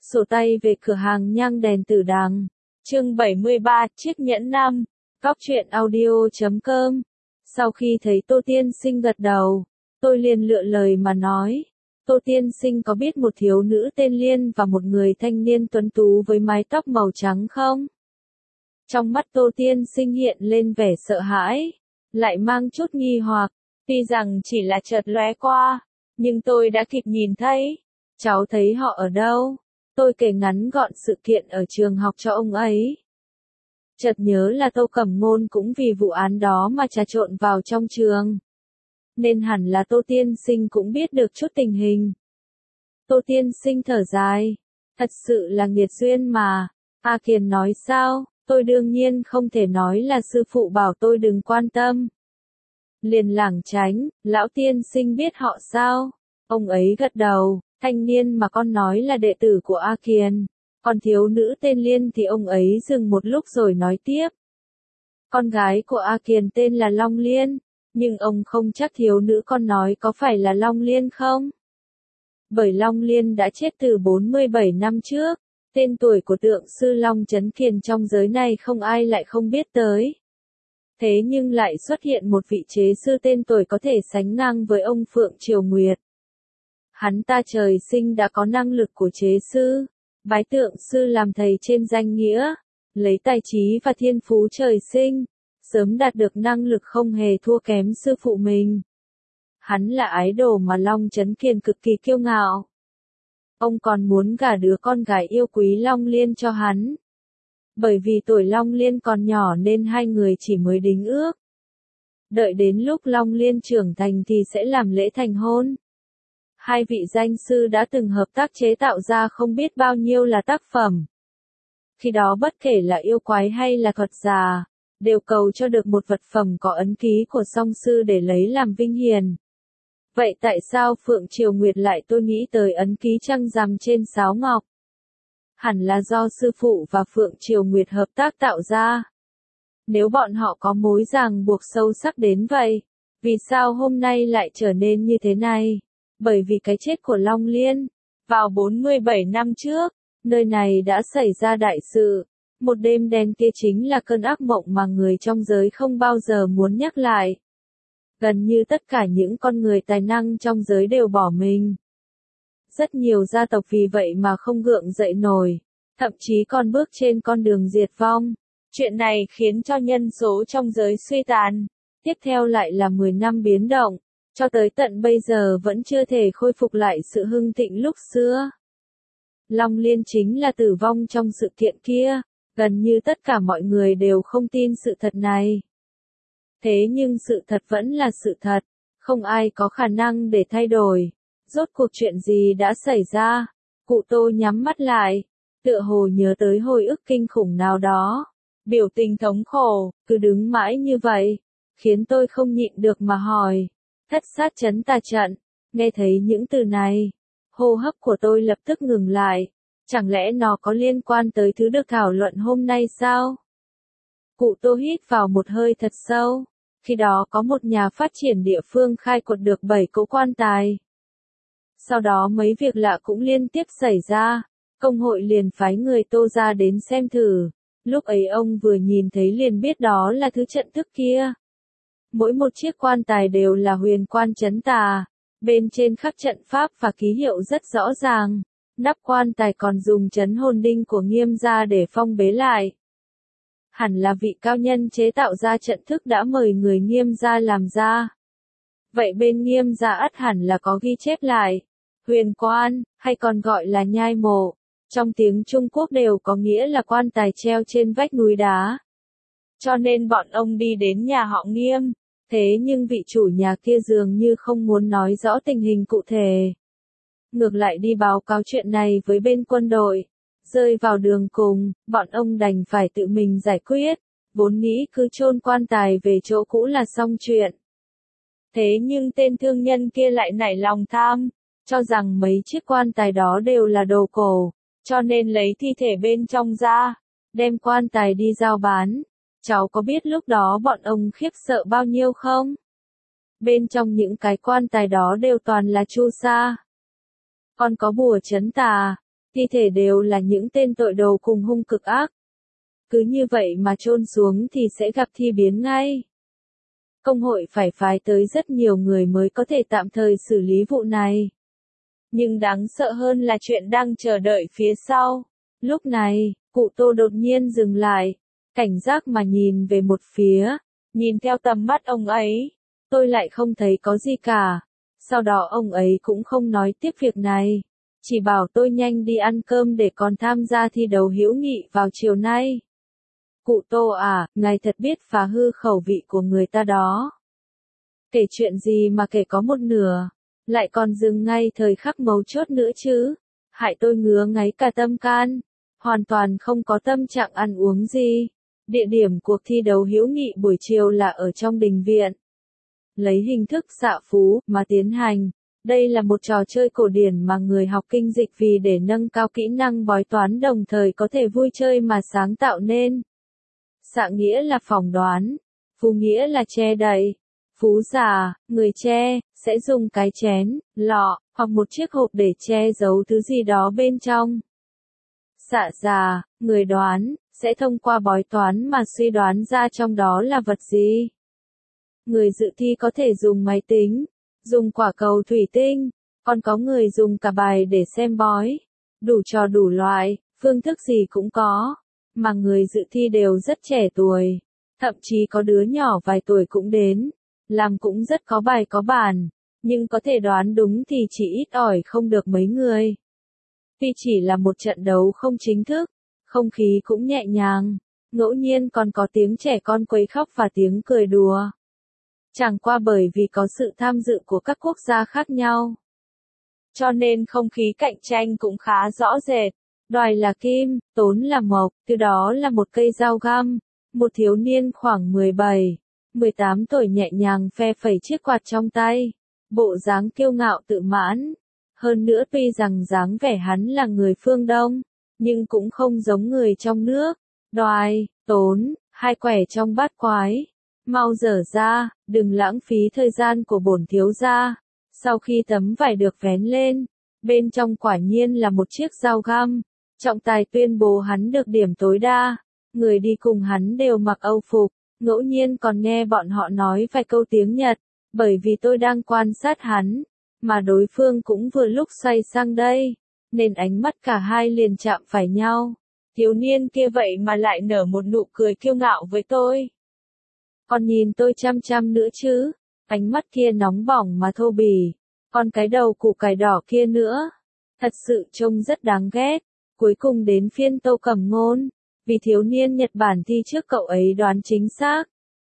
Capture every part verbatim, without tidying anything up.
Sổ tay về cửa hàng nhang đèn Tử Đằng. Chương bảy mươi ba, chiếc nhẫn năm. Góc truyện audio chấm com. Sau khi thấy Tô Tiên Sinh gật đầu, tôi liền lựa lời mà nói. Tô Tiên Sinh có biết một thiếu nữ tên Liên và một người thanh niên tuấn tú với mái tóc màu trắng không? Trong mắt Tô Tiên Sinh hiện lên vẻ sợ hãi, lại mang chút nghi hoặc. Tuy rằng chỉ là chợt lóe qua, nhưng tôi đã kịp nhìn thấy. Cháu thấy họ ở đâu? Tôi kể ngắn gọn sự kiện ở trường học cho ông ấy. Chợt nhớ là Tô Cẩm Ngôn cũng vì vụ án đó mà trà trộn vào trong trường. Nên hẳn là Tô Tiên Sinh cũng biết được chút tình hình. Tô Tiên Sinh thở dài. Thật sự là nghiệt duyên mà. A Kiền nói sao? Tôi đương nhiên không thể nói là sư phụ bảo tôi đừng quan tâm. Liền lảng tránh, lão Tiên Sinh biết họ sao? Ông ấy gật đầu. Thanh niên mà con nói là đệ tử của A Kiền. Còn thiếu nữ tên Liên thì ông ấy dừng một lúc rồi nói tiếp. Con gái của A Kiền tên là Long Liên, nhưng ông không chắc thiếu nữ con nói có phải là Long Liên không? Bởi Long Liên đã chết từ bốn mươi bảy năm trước, tên tuổi của tượng sư Long Chấn Kiền trong giới này không ai lại không biết tới. Thế nhưng lại xuất hiện một vị chế sư tên tuổi có thể sánh ngang với ông Phượng Triều Nguyệt. Hắn ta trời sinh đã có năng lực của chế sư, bái tượng sư làm thầy trên danh nghĩa, lấy tài trí và thiên phú trời sinh, sớm đạt được năng lực không hề thua kém sư phụ mình. Hắn là ái đồ mà Long Chấn Kiền cực kỳ kiêu ngạo. Ông còn muốn gả đứa con gái yêu quý Long Liên cho hắn. Bởi vì tuổi Long Liên còn nhỏ nên hai người chỉ mới đính ước. Đợi đến lúc Long Liên trưởng thành thì sẽ làm lễ thành hôn. Hai vị danh sư đã từng hợp tác chế tạo ra không biết bao nhiêu là tác phẩm. Khi đó bất kể là yêu quái hay là thuật già, đều cầu cho được một vật phẩm có ấn ký của song sư để lấy làm vinh hiển. Vậy tại sao Phượng Triều Nguyệt lại tôi nghĩ tới ấn ký trăng rằm trên sáo ngọc? Hẳn là do sư phụ và Phượng Triều Nguyệt hợp tác tạo ra. Nếu bọn họ có mối ràng buộc sâu sắc đến vậy, vì sao hôm nay lại trở nên như thế này? Bởi vì cái chết của Long Liên, vào bốn mươi bảy năm trước, nơi này đã xảy ra đại sự. Một đêm đen kia chính là cơn ác mộng mà người trong giới không bao giờ muốn nhắc lại. Gần như tất cả những con người tài năng trong giới đều bỏ mình. Rất nhiều gia tộc vì vậy mà không gượng dậy nổi, thậm chí còn bước trên con đường diệt vong. Chuyện này khiến cho nhân số trong giới suy tàn. Tiếp theo lại là mười năm biến động. Cho tới tận bây giờ vẫn chưa thể khôi phục lại sự hưng thịnh lúc xưa. Long Liên chính là tử vong trong sự kiện kia, gần như tất cả mọi người đều không tin sự thật này. Thế nhưng sự thật vẫn là sự thật, không ai có khả năng để thay đổi. Rốt cuộc chuyện gì đã xảy ra? Cụ Tô nhắm mắt lại, tựa hồ nhớ tới hồi ức kinh khủng nào đó. Biểu tình thống khổ, cứ đứng mãi như vậy, khiến tôi không nhịn được mà hỏi. Thất sát chấn tà trận, nghe thấy những từ này, hô hấp của tôi lập tức ngừng lại, chẳng lẽ nó có liên quan tới thứ được thảo luận hôm nay sao? Cụ Tô hít vào một hơi thật sâu, khi đó có một nhà phát triển địa phương khai quật được bảy cỗ quan tài. Sau đó mấy việc lạ cũng liên tiếp xảy ra, công hội liền phái người Tô ra đến xem thử, lúc ấy ông vừa nhìn thấy liền biết đó là thứ trận thức kia. Mỗi một chiếc quan tài đều là huyền quan chấn tà, bên trên khắc trận pháp và ký hiệu rất rõ ràng, nắp quan tài còn dùng chấn hồn đinh của Nghiêm gia để phong bế lại. Hẳn là vị cao nhân chế tạo ra trận thức đã mời người Nghiêm gia làm ra. Vậy bên Nghiêm gia ắt hẳn là có ghi chép lại, huyền quan, hay còn gọi là nhai mộ, trong tiếng Trung Quốc đều có nghĩa là quan tài treo trên vách núi đá. Cho nên bọn ông đi đến nhà họ Nghiêm. Thế nhưng vị chủ nhà kia dường như không muốn nói rõ tình hình cụ thể. Ngược lại đi báo cáo chuyện này với bên quân đội. Rơi vào đường cùng, bọn ông đành phải tự mình giải quyết. Vốn nghĩ cứ chôn quan tài về chỗ cũ là xong chuyện. Thế nhưng tên thương nhân kia lại nảy lòng tham, cho rằng mấy chiếc quan tài đó đều là đồ cổ, cho nên lấy thi thể bên trong ra, đem quan tài đi giao bán. Cháu có biết lúc đó bọn ông khiếp sợ bao nhiêu không? Bên trong những cái quan tài đó đều toàn là chu sa. Còn có bùa trấn tà, thi thể đều là những tên tội đồ cùng hung cực ác. Cứ như vậy mà chôn xuống thì sẽ gặp thi biến ngay. Công hội phải phái tới rất nhiều người mới có thể tạm thời xử lý vụ này. Nhưng đáng sợ hơn là chuyện đang chờ đợi phía sau. Lúc này, cụ Tô đột nhiên dừng lại, cảnh giác mà nhìn về một phía, nhìn theo tầm mắt ông ấy. Tôi lại không thấy có gì cả. Sau đó ông ấy cũng không nói tiếp việc này, chỉ bảo tôi nhanh đi ăn cơm để còn tham gia thi đấu hữu nghị vào chiều nay. Cụ Tô à, ngài thật biết phá hư khẩu vị của người ta đó. Kể chuyện gì mà kể có một nửa, lại còn dừng ngay thời khắc mấu chốt nữa chứ, hại tôi ngứa ngáy cả tâm can, hoàn toàn không có tâm trạng ăn uống gì. Địa điểm cuộc thi đấu hữu nghị buổi chiều là ở trong đình viện. Lấy hình thức xạ phú mà tiến hành, đây là một trò chơi cổ điển mà người học kinh dịch vì để nâng cao kỹ năng bói toán đồng thời có thể vui chơi mà sáng tạo nên. Xạ nghĩa là phỏng đoán, phú nghĩa là che đậy. Phú giả, người che, sẽ dùng cái chén, lọ, hoặc một chiếc hộp để che giấu thứ gì đó bên trong. Xạ giả, người đoán, sẽ thông qua bói toán mà suy đoán ra trong đó là vật gì. Người dự thi có thể dùng máy tính, dùng quả cầu thủy tinh, còn có người dùng cả bài để xem bói. Đủ trò đủ loại, phương thức gì cũng có, mà người dự thi đều rất trẻ tuổi, thậm chí có đứa nhỏ vài tuổi cũng đến, làm cũng rất có bài có bản, nhưng có thể đoán đúng thì chỉ ít ỏi không được mấy người. Tuy chỉ là một trận đấu không chính thức, không khí cũng nhẹ nhàng, ngẫu nhiên còn có tiếng trẻ con quấy khóc và tiếng cười đùa. Chẳng qua bởi vì có sự tham dự của các quốc gia khác nhau, cho nên không khí cạnh tranh cũng khá rõ rệt. Đoài là kim, tốn là mộc, từ đó là một cây dao găm. Một thiếu niên khoảng mười bảy, mười tám tuổi nhẹ nhàng phe phẩy chiếc quạt trong tay, bộ dáng kiêu ngạo tự mãn. Hơn nữa tuy rằng dáng vẻ hắn là người phương Đông, nhưng cũng không giống người trong nước. Đoài, tốn, hai quẻ trong bát quái. Mau dở ra, đừng lãng phí thời gian của bổn thiếu gia. Sau khi tấm vải được vén lên, bên trong quả nhiên là một chiếc dao găm. Trọng tài tuyên bố hắn được điểm tối đa. Người đi cùng hắn đều mặc Âu phục, ngẫu nhiên còn nghe bọn họ nói vài câu tiếng Nhật, bởi vì tôi đang quan sát hắn, mà đối phương cũng vừa lúc xoay sang đây, nên ánh mắt cả hai liền chạm phải nhau. Thiếu niên kia vậy mà lại nở một nụ cười kiêu ngạo với tôi. Còn nhìn tôi chăm chăm nữa chứ, ánh mắt kia nóng bỏng mà thô bỉ, còn cái đầu củ cải đỏ kia nữa, thật sự trông rất đáng ghét. Cuối cùng đến phiên Tô Cẩm Ngôn, vì thiếu niên Nhật Bản thi trước cậu ấy đoán chính xác.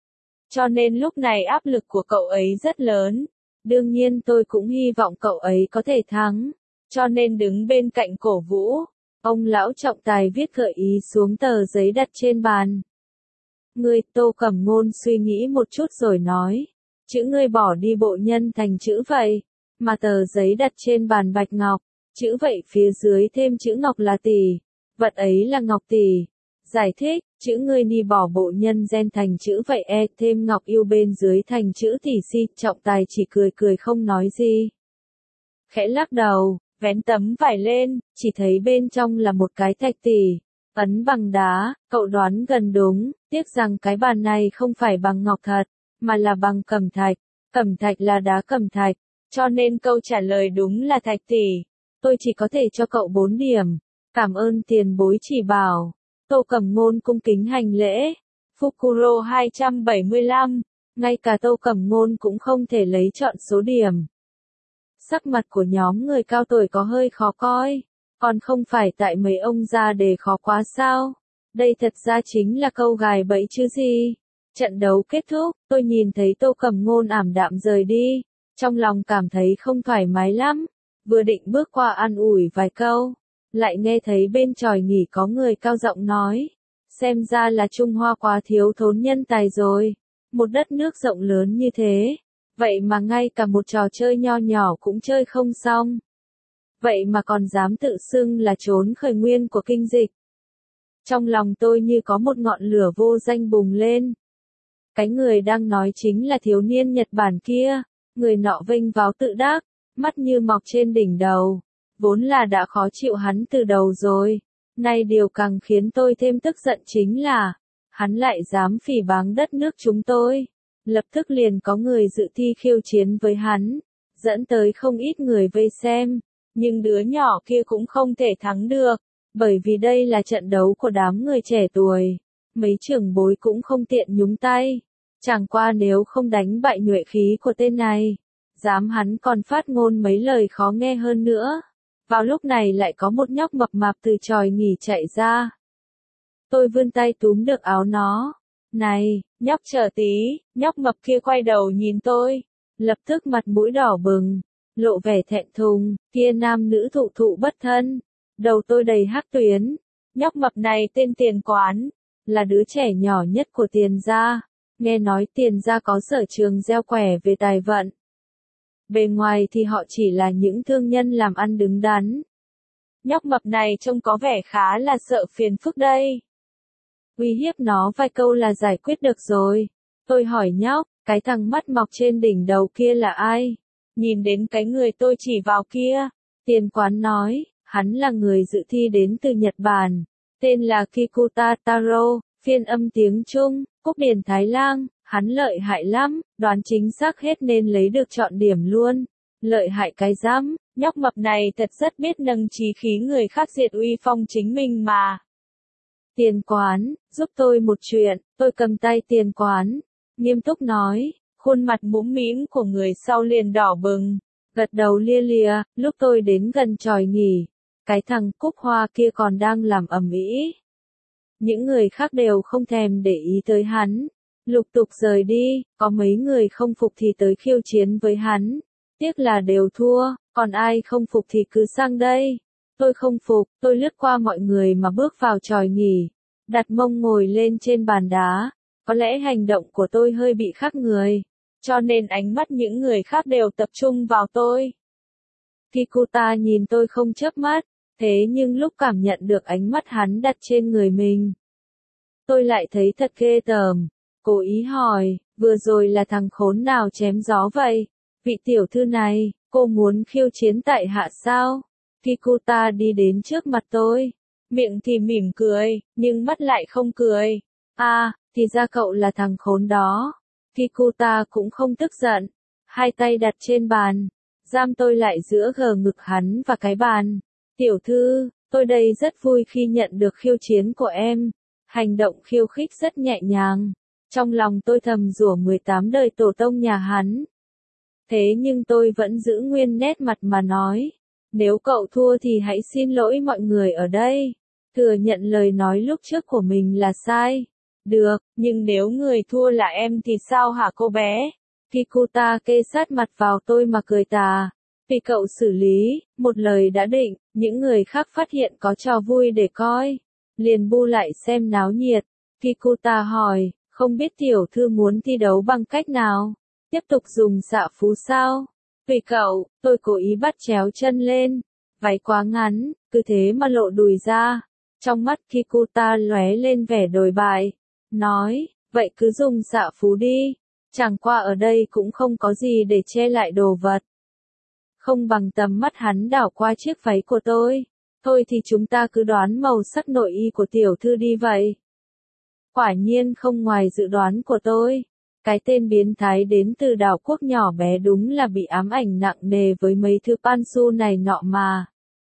Cho nên lúc này áp lực của cậu ấy rất lớn. Đương nhiên tôi cũng hy vọng cậu ấy có thể thắng, cho nên đứng bên cạnh cổ vũ. Ông lão trọng tài viết gợi ý xuống tờ giấy đặt trên bàn. Ngươi, Tô Cẩm Ngôn suy nghĩ một chút rồi nói, chữ ngươi bỏ đi bộ nhân thành chữ vậy, mà tờ giấy đặt trên bàn bạch ngọc, chữ vậy phía dưới thêm chữ ngọc là tỷ, vật ấy là ngọc tỷ. Giải thích, chữ ngươi ni bỏ bộ nhân gen thành chữ vậy e thêm ngọc yêu bên dưới thành chữ tỷ si. Trọng tài chỉ cười cười không nói gì. Khẽ lắc đầu, vén tấm vải lên, chỉ thấy bên trong là một cái thạch tỷ, ấn bằng đá. Cậu đoán gần đúng, tiếc rằng cái bàn này không phải bằng ngọc thật, mà là bằng cẩm thạch. Cẩm thạch là đá cẩm thạch, cho nên câu trả lời đúng là thạch tỷ. Tôi chỉ có thể cho cậu bốn điểm. Cảm ơn tiền bối chỉ bảo. Tô Cẩm Ngôn cung kính hành lễ. Fukuro hai trăm bảy mươi lăm, ngay cả Tô Cẩm Ngôn cũng không thể lấy chọn số điểm. Sắc mặt của nhóm người cao tuổi có hơi khó coi, còn không phải tại mấy ông ra đề khó quá sao? Đây thật ra chính là câu gài bẫy chứ gì. Trận đấu kết thúc, tôi nhìn thấy Tô Cẩm Ngôn ảm đạm rời đi, trong lòng cảm thấy không thoải mái lắm, vừa định bước qua an ủi vài câu, lại nghe thấy bên chòi nghỉ có người cao giọng nói, xem ra là Trung Hoa quá thiếu thốn nhân tài rồi, một đất nước rộng lớn như thế, vậy mà ngay cả một trò chơi nho nhỏ cũng chơi không xong. Vậy mà còn dám tự xưng là trốn khởi nguyên của kinh dịch. Trong lòng tôi như có một ngọn lửa vô danh bùng lên. Cái người đang nói chính là thiếu niên Nhật Bản kia, người nọ vênh váo tự đắc, mắt như mọc trên đỉnh đầu, Vốn là đã khó chịu hắn từ đầu rồi. Nay điều càng khiến tôi thêm tức giận chính là, hắn lại dám phỉ báng đất nước chúng tôi. Lập tức liền có người dự thi khiêu chiến với hắn, dẫn tới không ít người vây xem. Nhưng đứa nhỏ kia cũng không thể thắng được, bởi vì đây là trận đấu của đám người trẻ tuổi. Mấy trưởng bối cũng không tiện nhúng tay. Chẳng qua nếu không đánh bại nhuệ khí của tên này, dám hắn còn phát ngôn mấy lời khó nghe hơn nữa. Vào lúc này lại có một nhóc mập mạp từ tròi nghỉ chạy ra. Tôi vươn tay túm được áo nó. Này, nhóc chờ tí, nhóc mập kia quay đầu nhìn tôi. Lập tức mặt mũi đỏ bừng, lộ vẻ thẹn thùng, kia nam nữ thụ thụ bất thân. Đầu tôi đầy hắc tuyến. Nhóc mập này tên Tiền Quán, là đứa trẻ nhỏ nhất của Tiền gia. Nghe nói Tiền gia có sở trường gieo quẻ về tài vận. Bề ngoài thì họ chỉ là những thương nhân làm ăn đứng đắn. Nhóc mập này trông có vẻ khá là sợ phiền phức đây. Uy hiếp nó vài câu là giải quyết được rồi. Tôi hỏi nhóc, cái thằng mắt mọc trên đỉnh đầu kia là ai? Nhìn đến cái người tôi chỉ vào kia. Tiền Quán nói, hắn là người dự thi đến từ Nhật Bản. Tên là Kikuta Taro, phiên âm tiếng Trung, Cúc Điển Thái Lang. Hắn lợi hại lắm, đoán chính xác hết nên lấy được chọn điểm luôn. Lợi hại cái rắm, nhóc mập này thật rất biết nâng chí khí người khác diệt uy phong chính mình mà. Tiền Quán, giúp tôi một chuyện, tôi cầm tay Tiền Quán, nghiêm túc nói, khuôn mặt mũm mĩm của người sau liền đỏ bừng, gật đầu lia lịa. Lúc tôi đến gần tròi nghỉ, cái thằng Cúc Hoa kia còn đang làm ầm ĩ. Những người khác đều không thèm để ý tới hắn. Lục tục rời đi, có mấy người không phục thì tới khiêu chiến với hắn. Tiếc là đều thua, còn ai không phục thì cứ sang đây. Tôi không phục, tôi lướt qua mọi người mà bước vào tròi nghỉ. Đặt mông ngồi lên trên bàn đá. Có lẽ hành động của tôi hơi bị khác người. Cho nên ánh mắt những người khác đều tập trung vào tôi. Kikuta nhìn tôi không chớp mắt. Thế nhưng lúc cảm nhận được ánh mắt hắn đặt trên người mình, tôi lại thấy thật ghê tởm. Cố ý hỏi, vừa rồi là thằng khốn nào chém gió vậy? Vị tiểu thư này, cô muốn khiêu chiến tại hạ sao? Kikuta đi đến trước mặt tôi. Miệng thì mỉm cười, nhưng mắt lại không cười. À, thì ra cậu là thằng khốn đó. Kikuta cũng không tức giận. Hai tay đặt trên bàn. Giam tôi lại giữa gờ ngực hắn và cái bàn. Tiểu thư, tôi đây rất vui khi nhận được khiêu chiến của em. Hành động khiêu khích rất nhẹ nhàng. Trong lòng tôi thầm rủa mười tám đời tổ tông nhà hắn. Thế nhưng tôi vẫn giữ nguyên nét mặt mà nói. Nếu cậu thua thì hãy xin lỗi mọi người ở đây. Thừa nhận lời nói lúc trước của mình là sai. Được, nhưng nếu người thua là em thì sao hả cô bé? Kikuta kê sát mặt vào tôi mà cười tà. Vì cậu xử lý, một lời đã định, những người khác phát hiện có trò vui để coi. Liền bu lại xem náo nhiệt. Kikuta hỏi, không biết tiểu thư muốn thi đấu bằng cách nào? Tiếp tục dùng xạ phú sao? Tùy cậu, tôi cố ý bắt chéo chân lên. Váy quá ngắn, cứ thế mà lộ đùi ra. Trong mắt Kikuta lóe lên vẻ đồi bại. Nói, vậy cứ dùng xạ phú đi. Chẳng qua ở đây cũng không có gì để che lại đồ vật. Không bằng tầm mắt hắn đảo qua chiếc váy của tôi. Thôi thì chúng ta cứ đoán màu sắc nội y của tiểu thư đi vậy. Quả nhiên không ngoài dự đoán của tôi. Cái tên biến thái đến từ đảo quốc nhỏ bé đúng là bị ám ảnh nặng nề với mấy thứ pansu này nọ mà.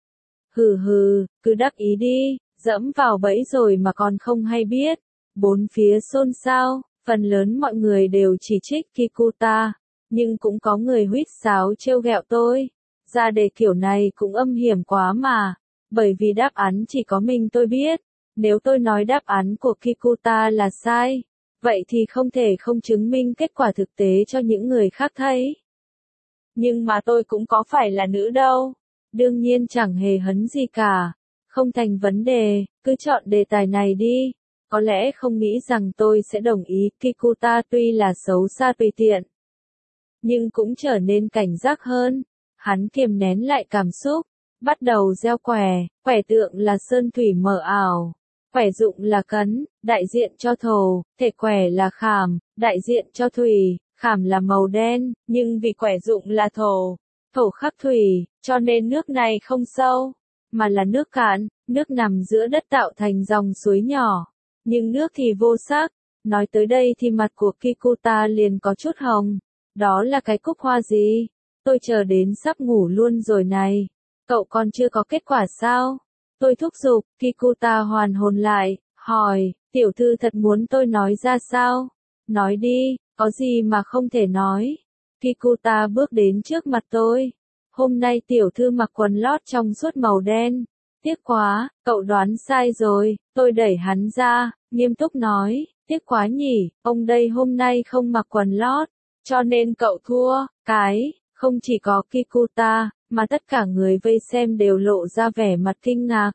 Hừ hừ, cứ đắc ý đi, dẫm vào bẫy rồi mà còn không hay biết. Bốn phía xôn xao, phần lớn mọi người đều chỉ trích Kikuta, nhưng cũng có người huýt sáo trêu ghẹo tôi. Ra đề kiểu này cũng âm hiểm quá mà, bởi vì đáp án chỉ có mình tôi biết. Nếu tôi nói đáp án của Kikuta là sai, vậy thì không thể không chứng minh kết quả thực tế cho những người khác thấy. Nhưng mà tôi cũng có phải là nữ đâu. Đương nhiên chẳng hề hấn gì cả. Không thành vấn đề, cứ chọn đề tài này đi. Có lẽ không nghĩ rằng tôi sẽ đồng ý. Kikuta tuy là xấu xa tùy tiện, nhưng cũng trở nên cảnh giác hơn. Hắn kiềm nén lại cảm xúc, bắt đầu gieo quẻ. Quẻ tượng là sơn thủy mờ ảo. Quẻ dụng là cấn, đại diện cho thổ. Thể quẻ là khảm, đại diện cho thủy. Khảm là màu đen, nhưng vì quẻ dụng là thổ, thổ khắc thủy, cho nên nước này không sâu, mà là nước cạn, nước nằm giữa đất tạo thành dòng suối nhỏ, nhưng nước thì vô sắc. Nói tới đây thì mặt của Kikuta liền có chút hồng. Đó là cái cúc hoa gì? Tôi chờ đến sắp ngủ luôn rồi này. Cậu còn chưa có kết quả sao? Tôi thúc giục, Kikuta hoàn hồn lại, hỏi, tiểu thư thật muốn tôi nói ra sao? Nói đi, có gì mà không thể nói? Kikuta bước đến trước mặt tôi. Hôm nay tiểu thư mặc quần lót trong suốt màu đen. Tiếc quá, cậu đoán sai rồi. Tôi đẩy hắn ra, nghiêm túc nói, tiếc quá nhỉ, ông đây hôm nay không mặc quần lót, cho nên cậu thua. Cái, không chỉ có Kikuta, mà tất cả người vây xem đều lộ ra vẻ mặt kinh ngạc.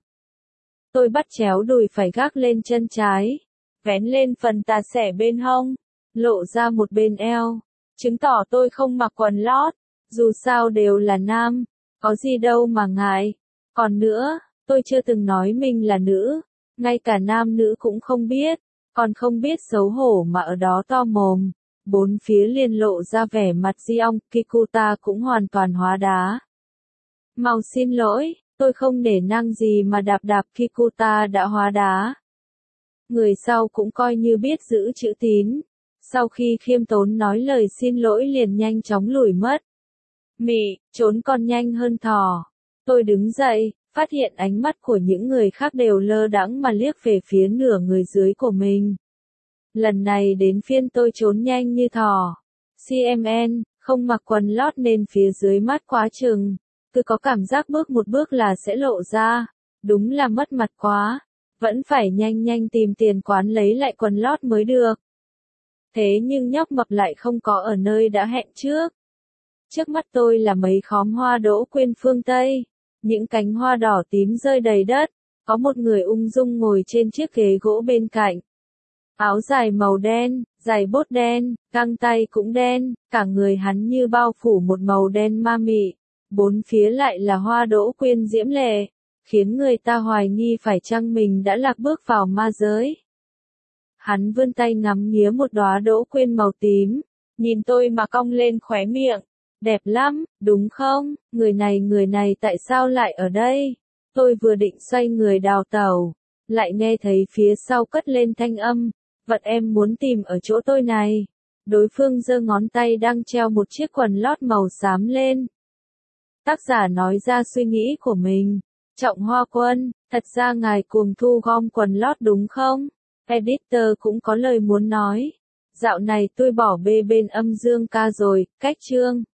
Tôi bắt chéo đùi phải gác lên chân trái, vén lên phần tà xẻ bên hông, lộ ra một bên eo, chứng tỏ tôi không mặc quần lót, dù sao đều là nam, có gì đâu mà ngại. Còn nữa, tôi chưa từng nói mình là nữ, ngay cả nam nữ cũng không biết, còn không biết xấu hổ mà ở đó to mồm. Bốn phía liền lộ ra vẻ mặt di ong, Kikuta cũng hoàn toàn hóa đá. Mau xin lỗi, tôi không nể nang gì mà đạp đạp Kikuta đã hóa đá. Người sau cũng coi như biết giữ chữ tín. Sau khi khiêm tốn nói lời xin lỗi liền nhanh chóng lùi mất. Mị, trốn còn nhanh hơn thỏ. Tôi đứng dậy, phát hiện ánh mắt của những người khác đều lơ đãng mà liếc về phía nửa người dưới của mình. Lần này đến phiên tôi trốn nhanh như thỏ. xê em en, không mặc quần lót nên phía dưới mắt quá chừng. Cứ có cảm giác bước một bước là sẽ lộ ra. Đúng là mất mặt quá. Vẫn phải nhanh nhanh tìm tiền quán lấy lại quần lót mới được. Thế nhưng nhóc mập lại không có ở nơi đã hẹn trước. Trước mắt tôi là mấy khóm hoa đỗ quyên phương Tây. Những cánh hoa đỏ tím rơi đầy đất. Có một người ung dung ngồi trên chiếc ghế gỗ bên cạnh. Áo dài màu đen, giày bốt đen, găng tay cũng đen, cả người hắn như bao phủ một màu đen ma mị. Bốn phía lại là hoa đỗ quyên diễm lệ, khiến người ta hoài nghi phải chăng mình đã lạc bước vào ma giới. Hắn vươn tay ngắm nghía một đóa đỗ quyên màu tím, nhìn tôi mà cong lên khóe miệng. Đẹp lắm, đúng không? Người này người này tại sao lại ở đây? Tôi vừa định xoay người đào tẩu, lại nghe thấy phía sau cất lên thanh âm. Vật em muốn tìm ở chỗ tôi này. Đối phương giơ ngón tay đang treo một chiếc quần lót màu xám lên. Tác giả nói ra suy nghĩ của mình. Trọng Hoa Quân, thật ra ngài cuồng thu gom quần lót đúng không? Editor cũng có lời muốn nói. Dạo này tôi bỏ bê bên âm dương ca rồi, cách chương.